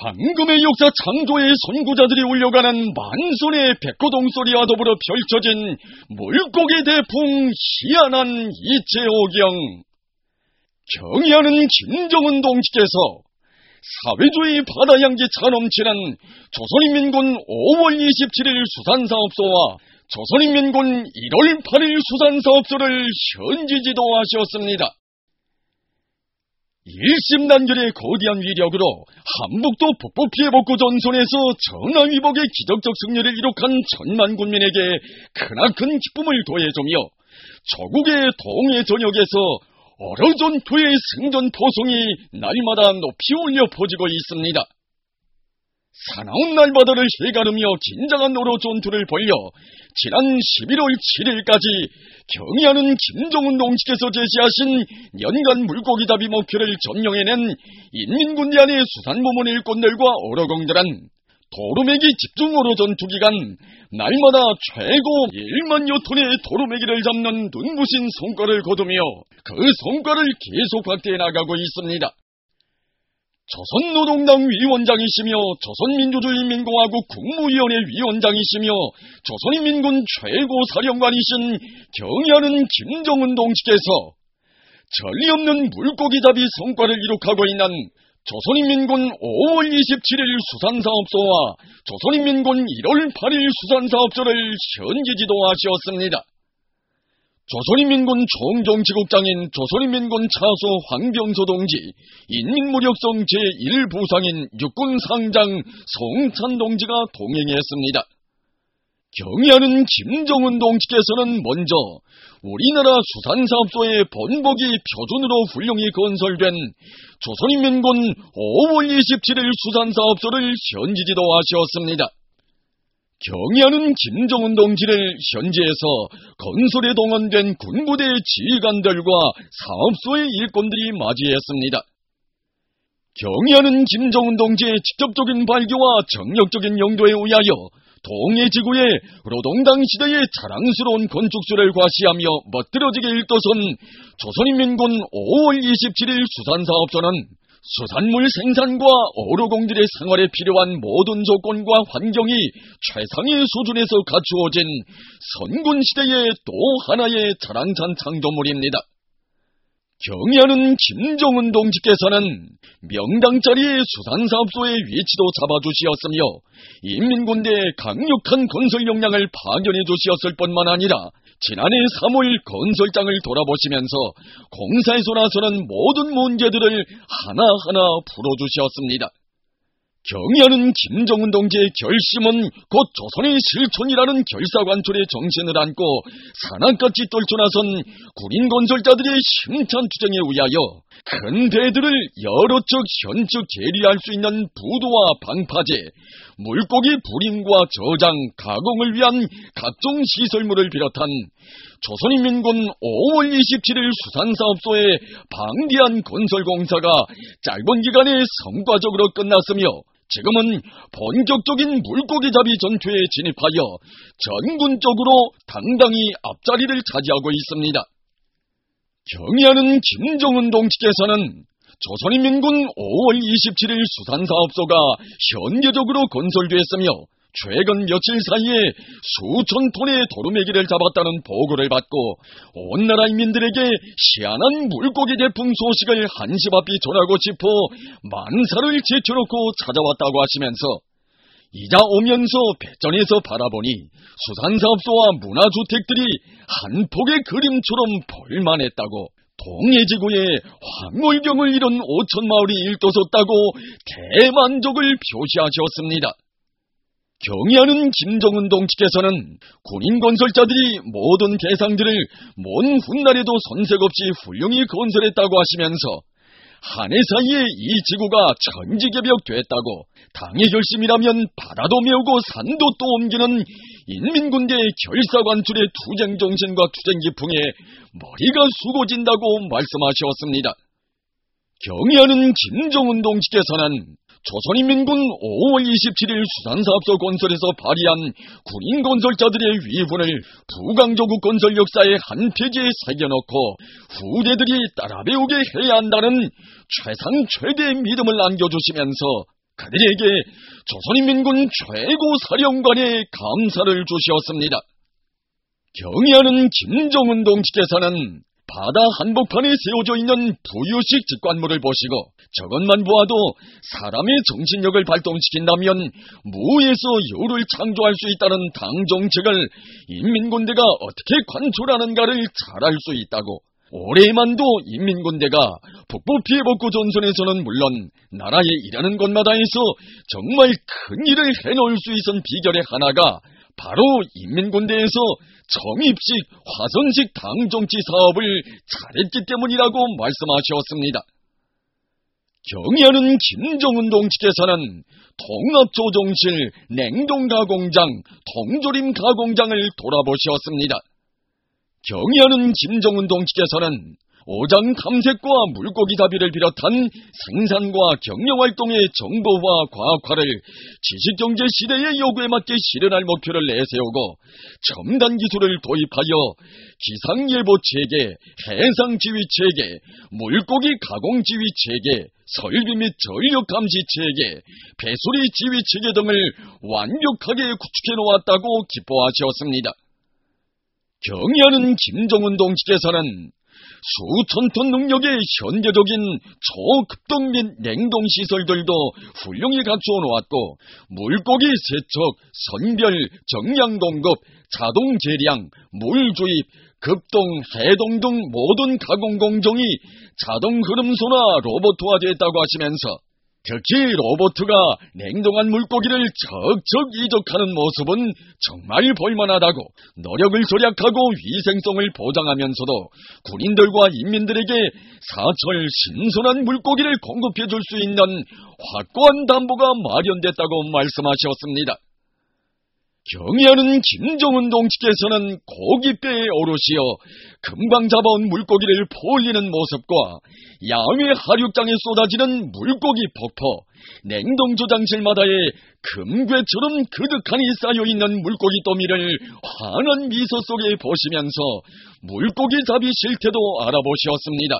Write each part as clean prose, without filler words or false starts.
황금의 역사 창조의 선구자들이 울려가는 만손의 백호동 소리와 더불어 펼쳐진 물고기 대풍 희한한 이채오경. 경의하는 김정은 동지께서 사회주의 바다향기 차넘치는 조선인민군 5월 27일 수산사업소와 조선인민군 1월 8일 수산사업소를 현지 지도하셨습니다. 일심단결의 거대한 위력으로 한북도 북부 피해복구 전선에서 전화위복의 기적적 승리를 이룩한 천만 군민에게 크나큰 기쁨을 더해주며 조국의 동해 전역에서 어려 전투의 승전 포성이 날마다 높이 울려 퍼지고 있습니다. 사나운 날바다를 해가르며 긴장한 어로 전투를 벌여 지난 11월 7일까지 경의하는 김정은 동지께서 제시하신 연간 물고기 잡이 목표를 점령해낸 인민군대 안의 수산부문 일꾼들과 어로공들은 도루매기 집중 어로 전투기간 날마다 최고 1만여 톤의 도루매기를 잡는 눈부신 성과를 거두며 그 성과를 계속 확대해 나가고 있습니다. 조선노동당 위원장이시며 조선민주주의인민공화국 국무위원회 위원장이시며 조선인민군 최고 사령관이신 경의하는 김정은 동지께서 전리 없는 물고기잡이 성과를 이룩하고 있는 조선인민군 5월 27일 수산사업소와 조선인민군 1월 8일 수산사업소를 현지 지도하셨습니다. 조선인민군 총정치국장인 조선인민군 차소 황병서 동지, 인민무력성 제1부상인 육군상장 송찬 동지가 동행했습니다. 경의하는 김정은 동지께서는 먼저 우리나라 수산사업소의 본보기 표준으로 훌륭히 건설된 조선인민군 5월 27일 수산사업소를 현지 지도하셨습니다. 경의하는 김정은 동지를 현지에서 건설에 동원된 군부대 지휘관들과 사업소의 일꾼들이 맞이했습니다. 경의하는 김정은 동지의 직접적인 발교와 정력적인 용도에 의하여 동해지구의 노동당 시대의 자랑스러운 건축수를 과시하며 멋들어지게 일떠선 조선인민군 5월 27일 수산사업소는 수산물 생산과 어로공들의 생활에 필요한 모든 조건과 환경이 최상의 수준에서 갖추어진 선군시대의 또 하나의 자랑찬 창조물입니다. 경의하는 김정은 동지께서는 명당자리의 수산사업소의 위치도 잡아주시었으며 인민군대의 강력한 건설 역량을 파견해 주시었을 뿐만 아니라 지난해 3월 건설장을 돌아보시면서 공사에서 나서는 모든 문제들을 하나하나 풀어주셨습니다. 경의하는 김정은 동지의 결심은 곧 조선의 실천이라는 결사관철의 정신을 안고 산악같이 떨쳐나선 군인 건설자들의 힘찬 투쟁에 의하여 큰 배들을 여러 척 현측 계리할 수 있는 부두와 방파제, 물고기 불임과 저장, 가공을 위한 각종 시설물을 비롯한 조선인민군 5월 27일 수산사업소의 방대한 건설공사가 짧은 기간에 성과적으로 끝났으며 지금은 본격적인 물고기잡이 전투에 진입하여 전군적으로 당당히 앞자리를 차지하고 있습니다. 경의하는 김정은 동지께서는 조선인민군 5월 27일 수산사업소가 현대적으로 건설됐으며 최근 며칠 사이에 수천 톤의 도루매기를 잡았다는 보고를 받고 온 나라 인민들에게 희한한 물고기 대풍 소식을 한시바삐 전하고 싶어 만사를 제쳐놓고 찾아왔다고 하시면서 이자 오면서 배전에서 바라보니 수산사업소와 문화주택들이 한 폭의 그림처럼 볼만했다고, 동해지구에 황홀경을 이룬 5천 마을이 일떠섰다고 대만족을 표시하셨습니다. 경의하는 김정은 동지께서는 군인 건설자들이 모든 대상들을 먼 훗날에도 손색 없이 훌륭히 건설했다고 하시면서 한 해 사이에 이 지구가 천지개벽됐다고, 당의 결심이라면 바다도 메우고 산도 또 옮기는 인민군대의 결사관출의 투쟁정신과 투쟁기풍에 머리가 숙어진다고 말씀하셨습니다. 경의하는 김정은 동지께서는 조선인민군 5월 27일 수산사업소 건설에서 발휘한 군인 건설자들의 위훈을 부강조국 건설 역사의 한 페이지에 새겨놓고 후대들이 따라 배우게 해야 한다는 최상 최대의 믿음을 안겨주시면서 그들에게 조선인민군 최고 사령관의 감사를 주시었습니다. 경의하는 김정은 동지께서는 바다 한복판에 세워져 있는 부유식 직관물을 보시고 저것만 보아도 사람의 정신력을 발동시킨다면 무에서 유를 창조할 수 있다는 당 정책을 인민군대가 어떻게 관철하는가를 잘 알 수 있다고, 올해만도 인민군대가 북부 피해복구 전선에서는 물론 나라의 일하는 곳마다에서 정말 큰 일을 해놓을 수 있은 비결의 하나가 바로 인민군대에서 점입식, 화선식 당정치 사업을 잘했기 때문이라고 말씀하셨습니다. 경의하는 김정은 동지께서는 통합조종실, 냉동가공장, 통조림가공장을 돌아보셨습니다. 경의하는 김정은 동지께서는 오장 탐색과 물고기 잡이를 비롯한 생산과 경영활동의 정보화, 과학화를 지식경제 시대의 요구에 맞게 실현할 목표를 내세우고 첨단 기술을 도입하여 기상예보체계, 해상지휘체계, 물고기 가공지휘체계, 설비 및 전력감시체계, 배수리지휘체계 등을 완벽하게 구축해 놓았다고 기뻐하셨습니다. 경의하는 김정은 동지께서는 수천 톤 능력의 현대적인 초급동 및 냉동시설들도 훌륭히 갖추어 놓았고, 물고기 세척, 선별, 정량 공급, 자동 재량, 물 주입, 급동, 해동 등 모든 가공 공정이 자동 흐름소나 로봇화되었다고 하시면서 특히 로봇가 냉동한 물고기를 척척 이적하는 모습은 정말 볼만하다고, 노력을 절약하고 위생성을 보장하면서도 군인들과 인민들에게 사철 신선한 물고기를 공급해 줄 수 있는 확고한 담보가 마련됐다고 말씀하셨습니다. 경의하는 김정은 동지께서는 고깃배에 오르시어 금방 잡아온 물고기를 포올리는 모습과 야외 하륙장에 쏟아지는 물고기 폭포, 냉동저장실마다에 금괴처럼 그득하니 쌓여있는 물고기 더미를 환한 미소 속에 보시면서 물고기 잡이 실태도 알아보셨습니다.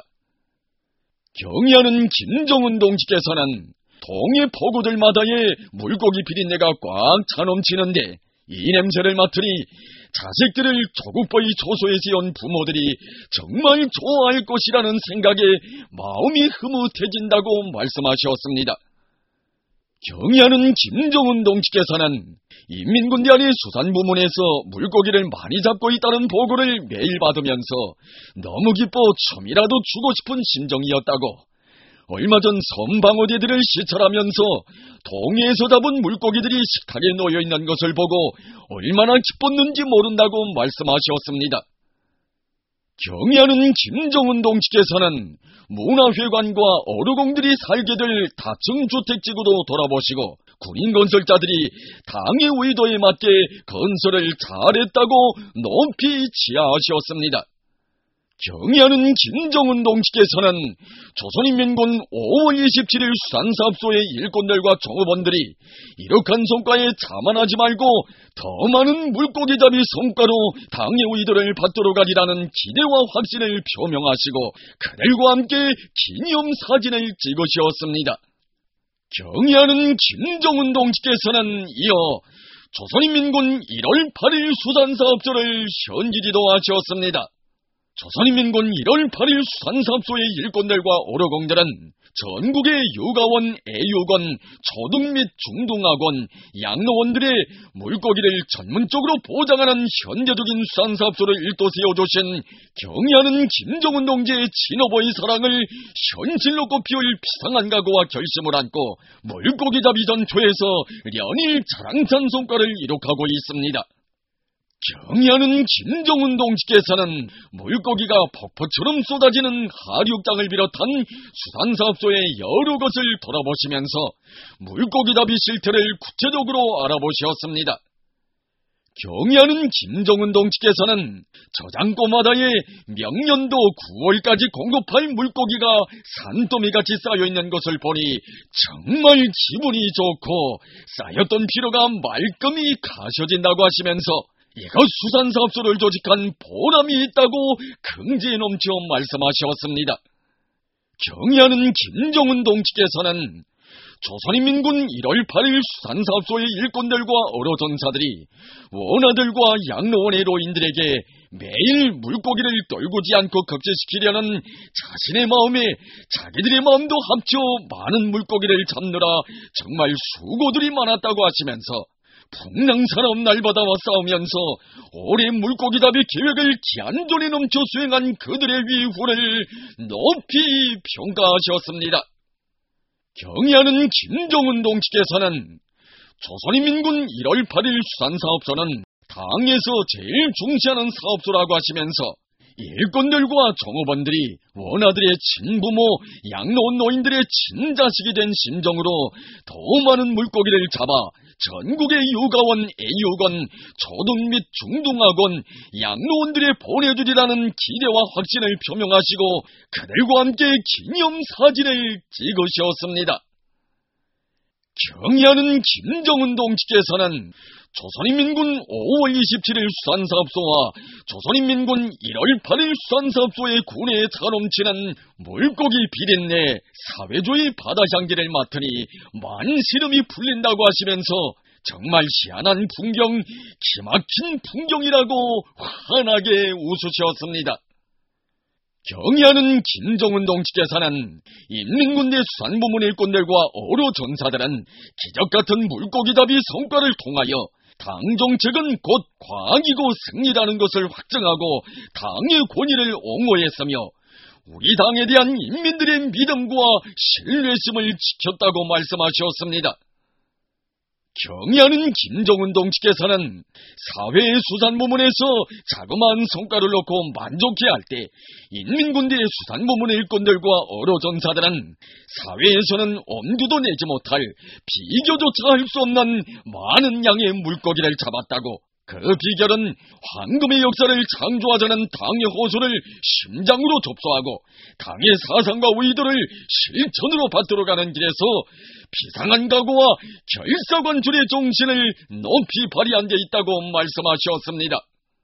경의하는 김정은 동지께서는 동해 포구들마다의 물고기 비린내가 꽉 차 넘치는데 이 냄새를 맡으니 자식들을 조국보위 조소에서 온 부모들이 정말 좋아할 것이라는 생각에 마음이 흐뭇해진다고 말씀하셨습니다. 경의하는 김정은 동지께서는 인민군대 안의 수산부문에서 물고기를 많이 잡고 있다는 보고를 매일 받으면서 너무 기뻐 춤이라도 추고 싶은 심정이었다고, 얼마 전 섬방어대들을 시찰하면서 동해에서 잡은 물고기들이 식탁에 놓여있는 것을 보고 얼마나 기뻤는지 모른다고 말씀하셨습니다. 경의하는 김정은 동지께서는 문화회관과 어르공들이 살게 될 다층주택지구도 돌아보시고 군인 건설자들이 당의 의도에 맞게 건설을 잘했다고 높이 지하하셨습니다. 경의하는 김정은 동지께서는 조선인민군 5월 27일 수산사업소의 일꾼들과 종업원들이 이룩한 성과에 자만하지 말고 더 많은 물고기잡이 성과로 당의 의도를 받도록 하리라는 기대와 확신을 표명하시고 그들과 함께 기념사진을 찍으셨습니다. 경의하는 김정은 동지께서는 이어 조선인민군 1월 8일 수산사업소를 현지지도 하셨습니다. 조선인민군 1월 8일 수산사업소의 일꾼들과 어르공들은 전국의 육아원, 애육원, 초등 및 중등학원, 양로원들의 물고기를 전문적으로 보장하는 현대적인 수산사업소를 일도 세워주신 경의하는 김정은 동지의 친어버의 사랑을 현실로 꽃피울 비상한 각오와 결심을 안고 물고기잡이 전투에서 연일 자랑찬 성과를 이룩하고 있습니다. 경의하는 김정은 동지께서는 물고기가 폭포처럼 쏟아지는 하륙장을 비롯한 수산사업소의 여러 것을 돌아보시면서 물고기잡이 실태를 구체적으로 알아보셨습니다. 경의하는 김정은 동지께서는 저장고마다에 명년도 9월까지 공급할 물고기가 산더미같이 쌓여있는 것을 보니 정말 기분이 좋고 쌓였던 피로가 말끔히 가셔진다고 하시면서 이것 수산사업소를 조직한 보람이 있다고 긍지에 넘쳐 말씀하셨습니다. 경의하는 김정은 동지께서는 조선인민군 1월 8일 수산사업소의 일꾼들과 어로전사들이 원아들과 양로원의 노인들에게 매일 물고기를 떨구지 않고 급제시키려는 자신의 마음에 자기들의 마음도 합쳐 많은 물고기를 잡느라 정말 수고들이 많았다고 하시면서 풍랑사나운 날바다와 싸우면서 올해 물고기 잡이 계획을 기한전에 넘쳐 수행한 그들의 위후를 높이 평가하셨습니다. 경의하는 김정은 동지께서는 조선인민군 1월 8일 수산사업소는 당에서 제일 중시하는 사업소라고 하시면서 일꾼들과 종업원들이 원아들의 친부모, 양로원 노인들의 친자식이 된 심정으로 더 많은 물고기를 잡아 전국의 육아원, 애육원, 초등 및 중등학원, 양로원들에 보내주리라는 기대와 확신을 표명하시고 그들과 함께 기념사진을 찍으셨습니다. 경의하는 김정은 동지께서는 조선인민군 5월 27일 수산사업소와 조선인민군 1월 8일 수산사업소의 군에 차넘치는 물고기 비린내, 사회주의 바다향기를 맡으니 만시름이 풀린다고 하시면서 정말 희한한 풍경, 기막힌 풍경이라고 환하게 웃으셨습니다. 경의하는 김정은 동지께서는 인민군대 수산부문 일꾼들과 어로전사들은 기적같은 물고기잡이 성과를 통하여 당정책은 곧 과학이고 승리라는 것을 확증하고 당의 권위를 옹호했으며 우리 당에 대한 인민들의 믿음과 신뢰심을 지켰다고 말씀하셨습니다. 경의하는 김정은 동지께서는 사회의 수산부문에서 자그마한 성과를 놓고 만족해야 할 때 인민군대의 수산부문 일꾼들과 어로전사들은 사회에서는 엄두도 내지 못할 비교조차 할 수 없는 많은 양의 물고기를 잡았다고 그 비결은 황금의 역사를 창조하자는 당의 호소를 심장으로 접수하고 당의 사상과 의도를 실천으로 받들어가는 길에서 비상한 각오와 결사관절의 정신을 높이 발휘한 데 있다고 말씀하셨습니다.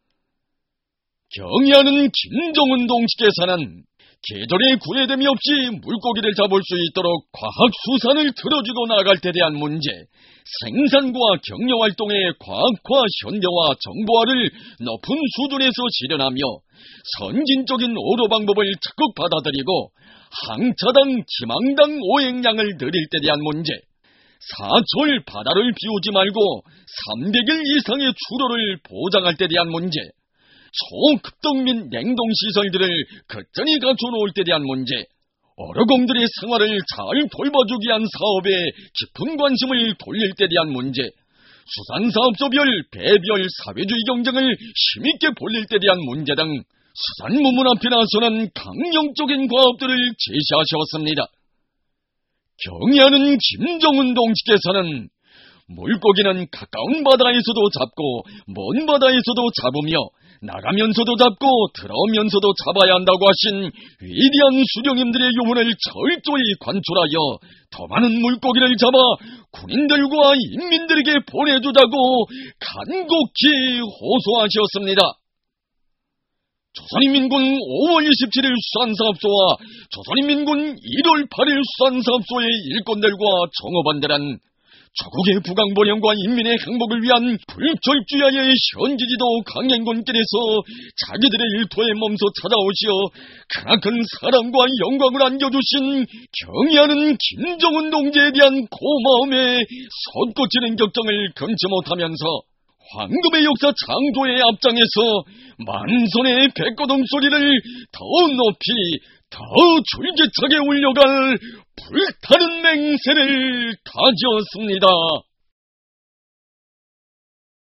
경의하는 김정은 동지께서는 계절의 구애됨이 없이 물고기를 잡을 수 있도록 과학수산을 틀어주고 나갈 때 대한 문제, 생산과 경영활동의 과학화, 현대화, 정보화를 높은 수준에서 실현하며 선진적인 어로 방법을 적극 받아들이고 항차당, 기망당 오행량을 늘릴 때 대한 문제, 사철 바다를 비우지 말고 300일 이상의 출하를 보장할 때 대한 문제, 초급등 및 냉동시설들을 거뜬히 갖춰놓을 때 대한 문제, 어르공들의 생활을 잘 돌봐주기 위한 사업에 깊은 관심을 돌릴 때 대한 문제, 수산사업소별, 배별, 사회주의 경쟁을 힘있게 벌릴 때 대한 문제 등 수산부문 앞에 나서는 강령적인 과업들을 제시하셨습니다. 경의하는 김정은 동지께서는 물고기는 가까운 바다에서도 잡고 먼 바다에서도 잡으며 나가면서도 잡고 들어오면서도 잡아야 한다고 하신 위대한 수령님들의 유문을 철저히 관철하여 더 많은 물고기를 잡아 군인들과 인민들에게 보내주자고 간곡히 호소하셨습니다. 조선인민군 5월 27일 수산사업소와 조선인민군 1월 8일 수산사업소의 일꾼들과 종업원들은 조국의 부강번영과 인민의 행복을 위한 불철주야의 현지지도 강행군길에서 자기들의 일터에 몸소 찾아오시어 크나큰 사랑과 영광을 안겨주신 경의하는 김정은 동지에 대한 고마움에 솟구치는 격정을 금치 못하면서 황금의 역사 창조의 앞장에서 만선의 백거동 소리를 더 높이 더 줄기차게 울려갈 불타는 맹세를 다지었습니다.